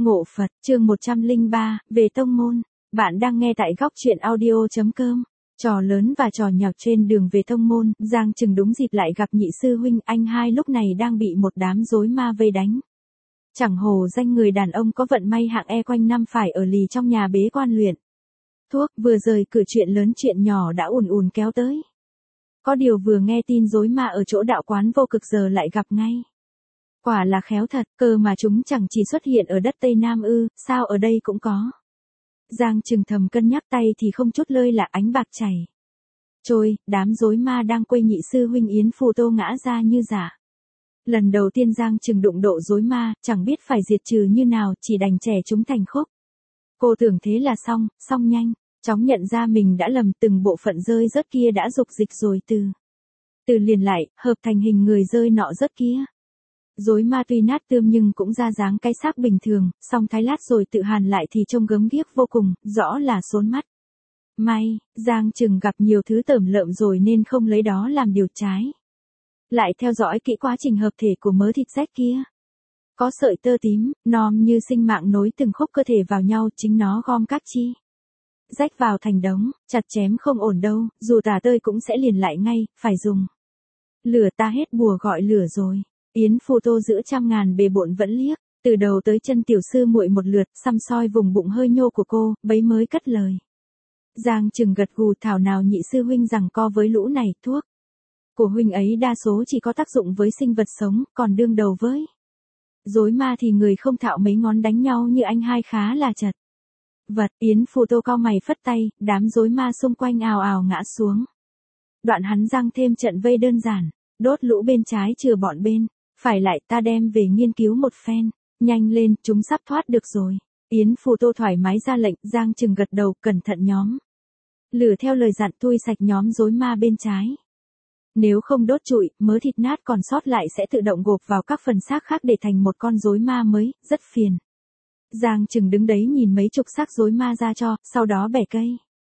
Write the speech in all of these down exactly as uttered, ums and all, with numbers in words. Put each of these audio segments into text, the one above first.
Ngộ Phật, chương một trăm lẻ ba, về tông môn. Bạn đang nghe tại góc truyện audio.com. Trò lớn và trò nhỏ trên đường về tông môn, Giang Trừng đúng dịp lại gặp nhị sư huynh, anh hai lúc này đang bị một đám rối ma vây đánh. Chẳng hồ danh người đàn ông có vận may hạng E quanh năm phải ở lì trong nhà bế quan luyện thuốc, vừa rời cửa chuyện lớn chuyện nhỏ đã ùn ùn kéo tới. Có điều vừa nghe tin rối ma ở chỗ đạo quán vô cực giờ lại gặp ngay. Quả là khéo thật, cơ mà chúng chẳng chỉ xuất hiện ở đất Tây Nam ư, sao ở đây cũng có. Giang Trừng thầm cân nhắc, tay thì không chút lơi là ánh bạc chảy trôi, đám rối ma đang quây nhị sư huynh Yến Phù Tô ngã ra như giả. Lần đầu tiên Giang Trừng đụng độ rối ma, chẳng biết phải diệt trừ như nào, chỉ đành chẻ chúng thành khúc. Cô tưởng thế là xong, xong nhanh, chóng nhận ra mình đã lầm, từng bộ phận rơi rớt kia đã dục dịch rồi từ từ liền lại, hợp thành hình người rơi nọ rớt kia. Rối ma tuy nát tươm nhưng cũng ra dáng cái xác bình thường, song thái lát rồi tự hàn lại thì trông gớm ghiếc vô cùng, rõ là xốn mắt. May, Giang Trừng gặp nhiều thứ tởm lợm rồi nên không lấy đó làm điều trái. Lại theo dõi kỹ quá trình hợp thể của mớ thịt rách kia. Có sợi tơ tím, nom như sinh mạng nối từng khúc cơ thể vào nhau, chính nó gom các chi rách vào thành đống, chặt chém không ổn đâu, dù tả tơi cũng sẽ liền lại ngay, phải dùng lửa, ta hết bùa gọi lửa rồi. Yến Phù Tô giữa trăm ngàn bề bộn vẫn liếc từ đầu tới chân tiểu sư muội một lượt, xăm soi vùng bụng hơi nhô của cô, bấy mới cất lời. Giang Trừng gật gù, thảo nào nhị sư huynh rằng co với lũ này, thuốc của huynh ấy đa số chỉ có tác dụng với sinh vật sống, còn đương đầu với rối ma thì người không thạo mấy ngón đánh nhau như anh hai khá là chật vật. Yến Phù Tô cau mày phất tay, đám rối ma xung quanh ào ào ngã xuống. Đoạn hắn giăng thêm trận vây đơn giản, đốt lũ bên trái chừa bọn bên phải lại, ta đem về nghiên cứu một phen. Nhanh lên, chúng sắp thoát được rồi. Yến Phù Tô thoải mái ra lệnh, Giang Trừng gật đầu, cẩn thận nhóm lửa theo lời dặn, thui sạch nhóm rối ma bên trái. Nếu không đốt trụi, mớ thịt nát còn sót lại sẽ tự động gộp vào các phần xác khác để thành một con rối ma mới, rất phiền. Giang Trừng đứng đấy nhìn mấy chục xác rối ma ra cho, sau đó bẻ cây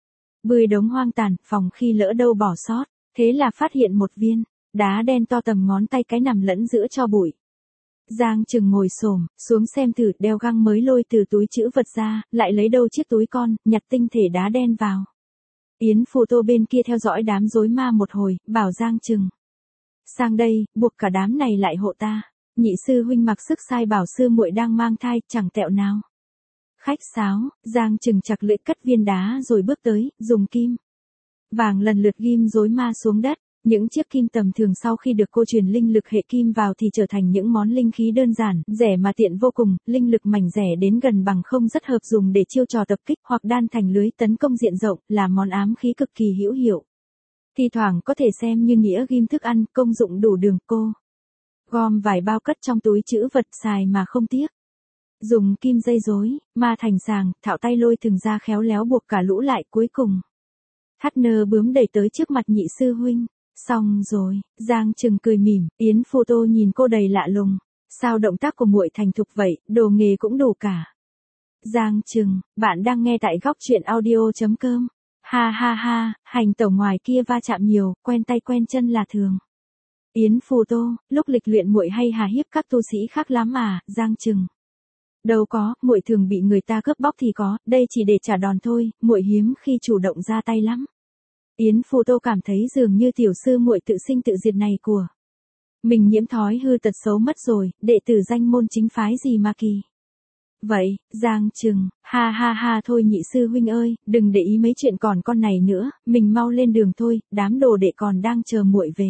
bươi đống hoang tàn, phòng khi lỡ đâu bỏ sót. Thế là phát hiện một viên đá đen to tầm ngón tay cái nằm lẫn giữa tro bụi. Giang Trừng ngồi xổm xuống xem thử, đeo găng mới lôi từ túi trữ vật ra, lại lấy đâu chiếc túi con, nhặt tinh thể đá đen vào. Yến Phù Tô bên kia theo dõi đám rối ma một hồi, bảo Giang Trừng sang đây, buộc cả đám này lại hộ ta. Nhị sư huynh mặc sức sai bảo sư muội đang mang thai, chẳng tẹo nào khách sáo. Giang Trừng chặt lưỡi cất viên đá rồi bước tới, dùng kim vàng lần lượt ghim rối ma xuống đất. Những chiếc kim tầm thường sau khi được cô truyền linh lực hệ kim vào thì trở thành những món linh khí đơn giản, rẻ mà tiện vô cùng, linh lực mảnh rẻ đến gần bằng không, rất hợp dùng để chiêu trò tập kích hoặc đan thành lưới tấn công diện rộng, là món ám khí cực kỳ hữu hiệu. Thi thoảng có thể xem như nghĩa ghim thức ăn, công dụng đủ đường. Cô gom vài bao cất trong túi trữ vật, xài mà không tiếc. Dùng kim dây rối ma thành sàng, thạo tay lôi thừng ra khéo léo buộc cả lũ lại, cuối cùng hắt nơ bướm đẩy tới trước mặt nhị sư huynh. Xong rồi. Giang Trừng cười mỉm, Yến Phù Tô nhìn cô đầy lạ lùng. Sao động tác của muội thành thục vậy, đồ nghề cũng đủ cả. Giang Trừng, bạn đang nghe tại góc truyện audio.com. Ha ha ha, hành tẩu ngoài kia va chạm nhiều, quen tay quen chân là thường. Yến Phù Tô, lúc lịch luyện muội hay hà hiếp các tu sĩ khác lắm à? Giang Trừng, đâu có, muội thường bị người ta cướp bóc thì có, đây chỉ để trả đòn thôi, muội hiếm khi chủ động ra tay lắm. Yến Phù Tô cảm thấy dường như tiểu sư muội tự sinh tự diệt này của mình nhiễm thói hư tật xấu mất rồi, đệ tử danh môn chính phái gì mà kỳ vậy. Giang Trừng, ha ha ha, thôi nhị sư huynh ơi, đừng để ý mấy chuyện còn con này nữa, mình mau lên đường thôi, đám đồ đệ còn đang chờ muội về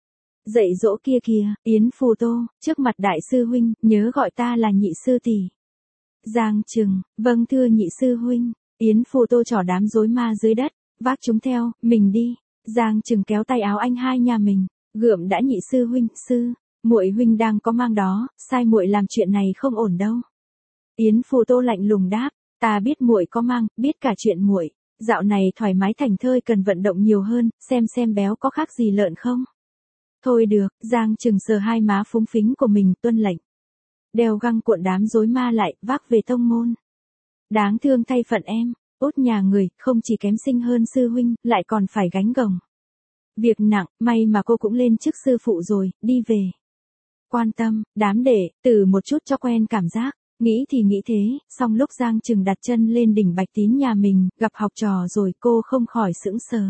dạy dỗ kia kìa. Yến Phù Tô, trước mặt đại sư huynh, nhớ gọi ta là nhị sư tỷ. Giang Trừng, vâng thưa nhị sư huynh. Yến Phù Tô trỏ đám rối ma dưới đất, vác chúng theo, mình đi. Giang Trừng kéo tay áo anh hai nhà mình, gượm đã nhị sư huynh, sư muội huynh đang có mang đó, sai muội làm chuyện này không ổn đâu. Yến Phù Tô lạnh lùng đáp, ta biết muội có mang, biết cả chuyện muội dạo này thoải mái thành thơi, cần vận động nhiều hơn, xem xem béo có khác gì lợn không. Thôi được. Giang Trừng sờ hai má phúng phính của mình, tuân lệnh. Đeo găng cuộn đám rối ma lại, vác về tông môn. Đáng thương thay phận em, út nhà người, không chỉ kém sinh hơn sư huynh, lại còn phải gánh gồng việc nặng, may mà cô cũng lên chức sư phụ rồi, đi về quan tâm đám đệ tử một chút cho quen cảm giác. Nghĩ thì nghĩ thế, song lúc Giang Trừng đặt chân lên đỉnh Bạch Tín nhà mình, gặp học trò rồi cô không khỏi sững sờ.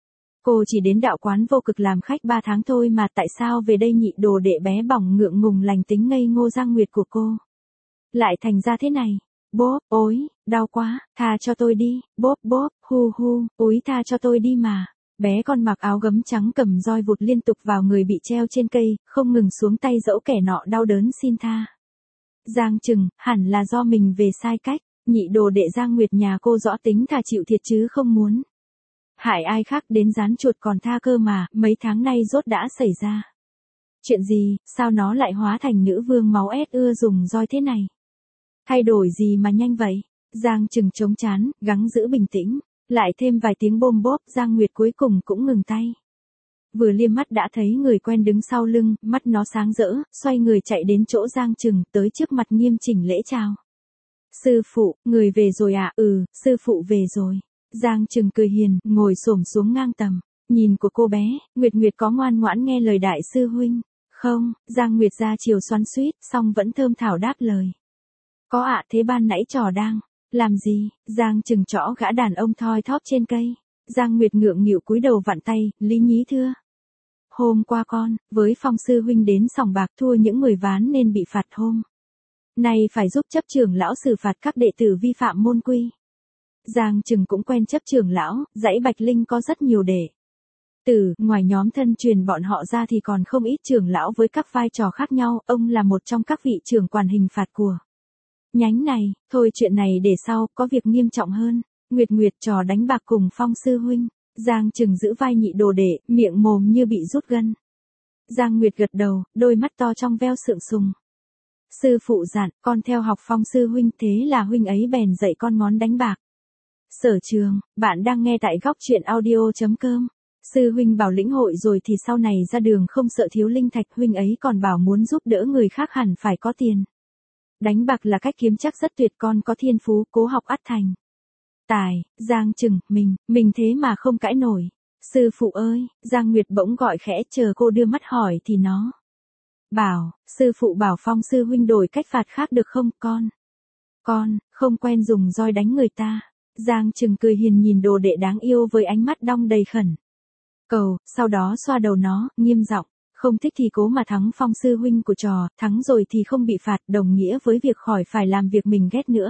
Cô chỉ đến đạo quán vô cực làm khách ba tháng thôi mà tại sao về đây nhị đồ đệ bé bỏng ngượng ngùng lành tính ngây ngô Giang Nguyệt của cô lại thành ra thế này. Bốp, ối, đau quá, tha cho tôi đi, bốp bốp, hu hu, úi tha cho tôi đi mà. Bé con mặc áo gấm trắng cầm roi vụt liên tục vào người bị treo trên cây, không ngừng xuống tay dẫu kẻ nọ đau đớn xin tha. Giang Trừng, hẳn là do mình về sai cách, nhị đồ đệ Giang Nguyệt nhà cô rõ tính thà chịu thiệt chứ không muốn hại ai khác đến rán chuột còn tha cơ mà, mấy tháng nay rốt đã xảy ra chuyện gì, sao nó lại hóa thành nữ vương máu ét ưa dùng roi thế này? Thay đổi gì mà nhanh vậy? Giang Trừng chống chán, gắng giữ bình tĩnh, lại thêm vài tiếng bôm bốp, Giang Nguyệt cuối cùng cũng ngừng tay. Vừa liếc mắt đã thấy người quen đứng sau lưng, mắt nó sáng rỡ, xoay người chạy đến chỗ Giang Trừng, tới trước mặt nghiêm chỉnh lễ chào. Sư phụ, người về rồi ạ? À? Ừ, sư phụ về rồi. Giang Trừng cười hiền, ngồi xổm xuống ngang tầm, nhìn của cô bé, Nguyệt Nguyệt có ngoan ngoãn nghe lời đại sư huynh? Không, Giang Nguyệt ra chiều xoắn xuýt, song vẫn thơm thảo đáp lời. Có ạ, thế ban nãy trò đang làm gì? Giang Trừng trõ gã đàn ông thoi thóp trên cây. Giang Nguyệt ngượng nghịu cúi đầu vặn tay, lý nhí thưa. Hôm qua con, với Phong sư huynh đến sòng bạc thua những người ván nên bị phạt hôm nay phải giúp chấp trưởng lão xử phạt các đệ tử vi phạm môn quy. Giang Trừng cũng quen chấp trưởng lão, dãy Bạch Linh có rất nhiều đệ tử, ngoài nhóm thân truyền bọn họ ra thì còn không ít trưởng lão với các vai trò khác nhau, ông là một trong các vị trưởng quản hình phạt của nhánh này. Thôi chuyện này để sau, có việc nghiêm trọng hơn. Nguyệt Nguyệt trò đánh bạc cùng Phong sư huynh. Giang Trừng giữ vai nhị đồ đệ, miệng mồm như bị rút gân. Giang Nguyệt gật đầu, đôi mắt to trong veo sượng sùng. Sư phụ dặn, con theo học Phong sư huynh, thế là huynh ấy bèn dạy con ngón đánh bạc. Sở Trường, bạn đang nghe tại góc truyện audio.com. Sư huynh bảo lĩnh hội rồi thì sau này ra đường không sợ thiếu linh thạch, huynh ấy còn bảo muốn giúp đỡ người khác hẳn phải có tiền. Đánh bạc là cách kiếm chắc rất tuyệt, con có thiên phú, cố học ắt thành tài. Giang Trừng, mình, mình thế mà không cãi nổi. Sư phụ ơi, Giang Nguyệt bỗng gọi khẽ, chờ cô đưa mắt hỏi thì nó bảo, sư phụ bảo Phong sư huynh đổi cách phạt khác được không? Con, con, không quen dùng roi đánh người ta. Giang Trừng cười hiền nhìn đồ đệ đáng yêu với ánh mắt đong đầy khẩn cầu, sau đó xoa đầu nó, nghiêm giọng. Không thích thì cố mà thắng Phong sư huynh của trò, thắng rồi thì không bị phạt, đồng nghĩa với việc khỏi phải làm việc mình ghét nữa.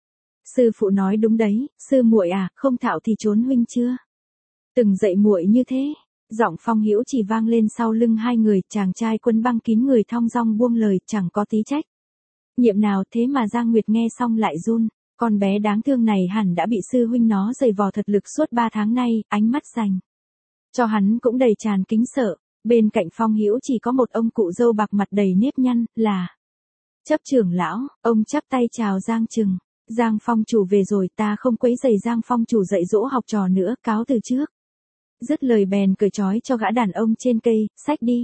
Sư phụ nói đúng đấy, sư muội à, không thạo thì trốn huynh chưa từng dạy muội như thế. Giọng Phong Hữu chỉ vang lên sau lưng hai người, chàng trai quân băng kín người thong dong buông lời, chẳng có tí trách nhiệm nào. Thế mà Giang Nguyệt nghe xong lại run, con bé đáng thương này hẳn đã bị sư huynh nó giày vò thật lực suốt ba tháng nay, ánh mắt dành cho hắn cũng đầy tràn kính sợ. Bên cạnh Phong Hữu chỉ có một ông cụ râu bạc mặt đầy nếp nhăn, là chấp trưởng lão. Ông chắp tay chào Giang Trừng. Giang Phong chủ về rồi, ta không quấy rầy Giang Phong chủ dạy dỗ học trò nữa, cáo từ trước. Dứt lời bèn cởi trói cho gã đàn ông trên cây, xách đi.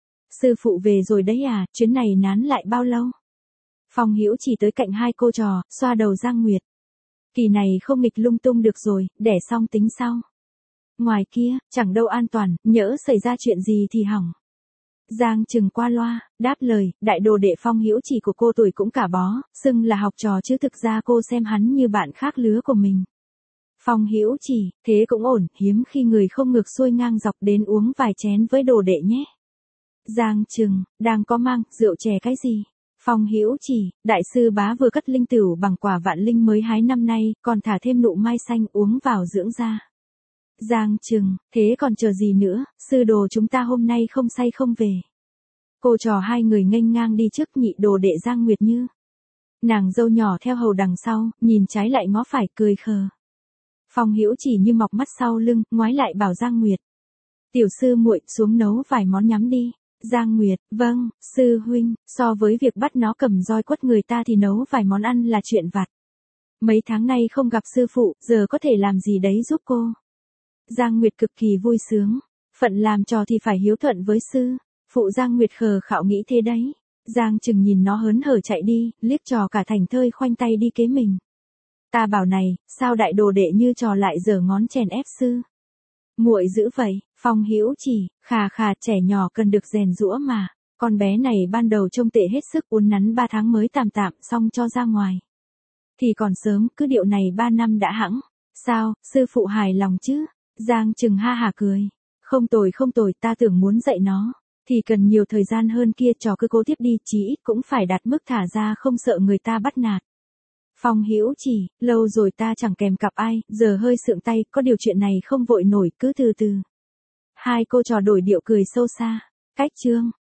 Sư phụ về rồi đấy à, chuyến này nán lại bao lâu? Phong Hữu chỉ tới cạnh hai cô trò, xoa đầu Giang Nguyệt. Kỳ này không nghịch lung tung được rồi, đẻ xong tính sau. Ngoài kia, chẳng đâu an toàn, nhỡ xảy ra chuyện gì thì hỏng. Giang Trừng qua loa, đáp lời, đại đồ đệ Phong Hữu chỉ của cô tuổi cũng cả bó, xưng là học trò chứ thực ra cô xem hắn như bạn khác lứa của mình. Phong Hữu chỉ, thế cũng ổn, hiếm khi người không ngược xuôi ngang dọc đến uống vài chén với đồ đệ nhé. Giang Trừng, đang có mang, rượu chè cái gì? Phong Hữu chỉ, đại sư bá vừa cất linh tửu bằng quả vạn linh mới hái năm nay, còn thả thêm nụ mai xanh uống vào dưỡng da. Giang Trừng, thế còn chờ gì nữa, sư đồ chúng ta hôm nay không say không về. Cô trò hai người nghênh ngang đi trước, nhị đồ đệ Giang Nguyệt như nàng dâu nhỏ theo hầu đằng sau, nhìn trái lại ngó phải cười khờ. Phong Hữu chỉ như mọc mắt sau lưng, ngoái lại bảo Giang Nguyệt. Tiểu sư muội xuống nấu vài món nhắm đi. Giang Nguyệt, vâng, sư huynh, so với việc bắt nó cầm roi quất người ta thì nấu vài món ăn là chuyện vặt. Mấy tháng nay không gặp sư phụ, giờ có thể làm gì đấy giúp cô. Giang Nguyệt cực kỳ vui sướng, phận làm trò thì phải hiếu thuận với sư phụ. Giang Nguyệt khờ khạo nghĩ thế đấy. Giang Trừng nhìn nó hớn hở chạy đi, liếc trò cả thành thơi khoanh tay đi kế mình. Ta bảo này, sao đại đồ đệ như trò lại giở ngón chèn ép sư muội dữ vậy? Phong Hữu chỉ, khà khà, trẻ nhỏ cần được rèn giũa mà. Con bé này ban đầu trông tệ hết sức, uốn nắn ba tháng mới tạm tạm xong cho ra ngoài. Thì còn sớm, cứ điệu này ba năm đã hẵng. Sao, sư phụ hài lòng chứ? Giang Trừng ha hả cười. Không tồi không tồi, ta tưởng muốn dạy nó thì cần nhiều thời gian hơn kia, trò cứ cố tiếp đi, chí ít cũng phải đạt mức thả ra không sợ người ta bắt nạt. Phong Hữu Chỉ, lâu rồi ta chẳng kèm cặp ai, giờ hơi sượng tay, có điều chuyện này không vội nổi, cứ từ từ. Hai cô trò đổi điệu cười sâu xa. Cách chương